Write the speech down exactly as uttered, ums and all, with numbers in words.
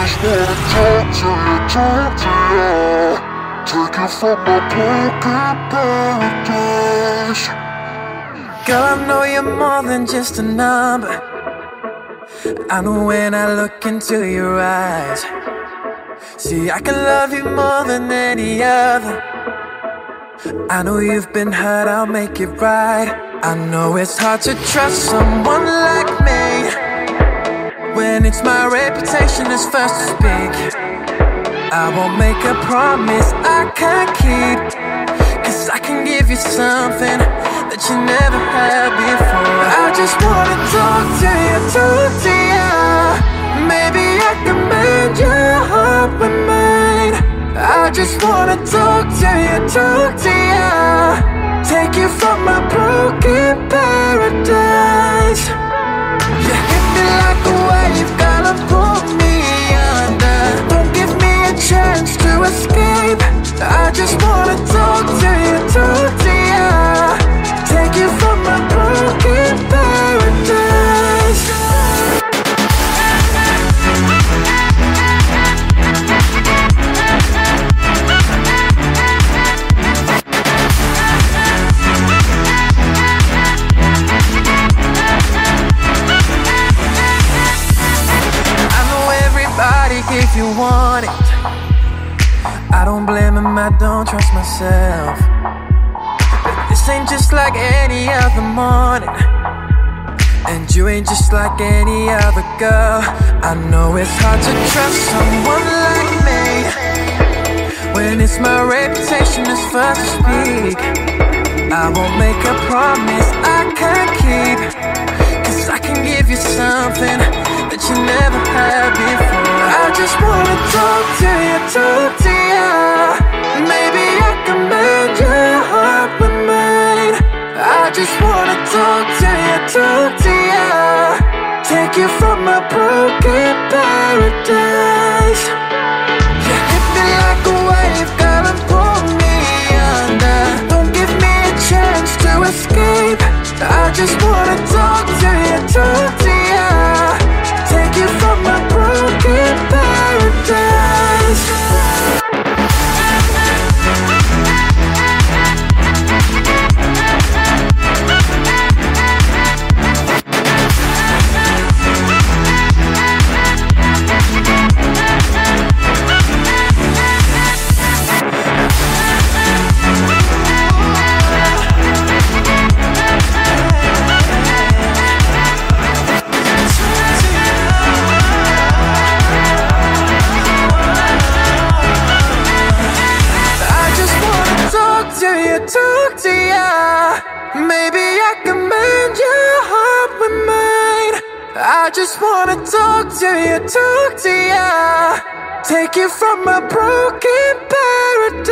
wanna talk to you, talk to you. Take you from my broken paradise. Girl, I know you're more than just a number. I know when I look into your eyes. See, I can love you more than any other. I know you've been hurt, I'll make it right. I know it's hard to trust someone like me when it's my reputation that's first to speak. I won't make a promise I can't keep, 'cause I can give you something that you never had before. I just wanna talk to you, talk to you. Maybe I can mend your heart with mine. I just wanna talk to you, talk to you. Take you from my broken paradise. You hit me like a wave, gotta pull me under. Don't give me a chance to escape. I just wanna talk to you, talk to you. Take you from my broken paradise. If you want it, I don't blame him, I don't trust myself. This ain't just like any other morning, and you ain't just like any other girl. I know it's hard to trust someone like me when it's my reputation that's first to speak. I won't make a promise I can't keep, 'cause I can give you something that you never had before. I just wanna talk to you, talk to you. Maybe I can mend your heart with mine. I just wanna talk to you, talk to you. Take you from my broken paradise. You hit me like a wave, gotta pull me under. Don't give me a chance to escape. I just wanna talk to you, talk to you. Take you from my broken paradise. Talk to ya. Maybe I can mend your heart with mine. I just wanna talk to you, talk to ya. Take you from my broken paradise.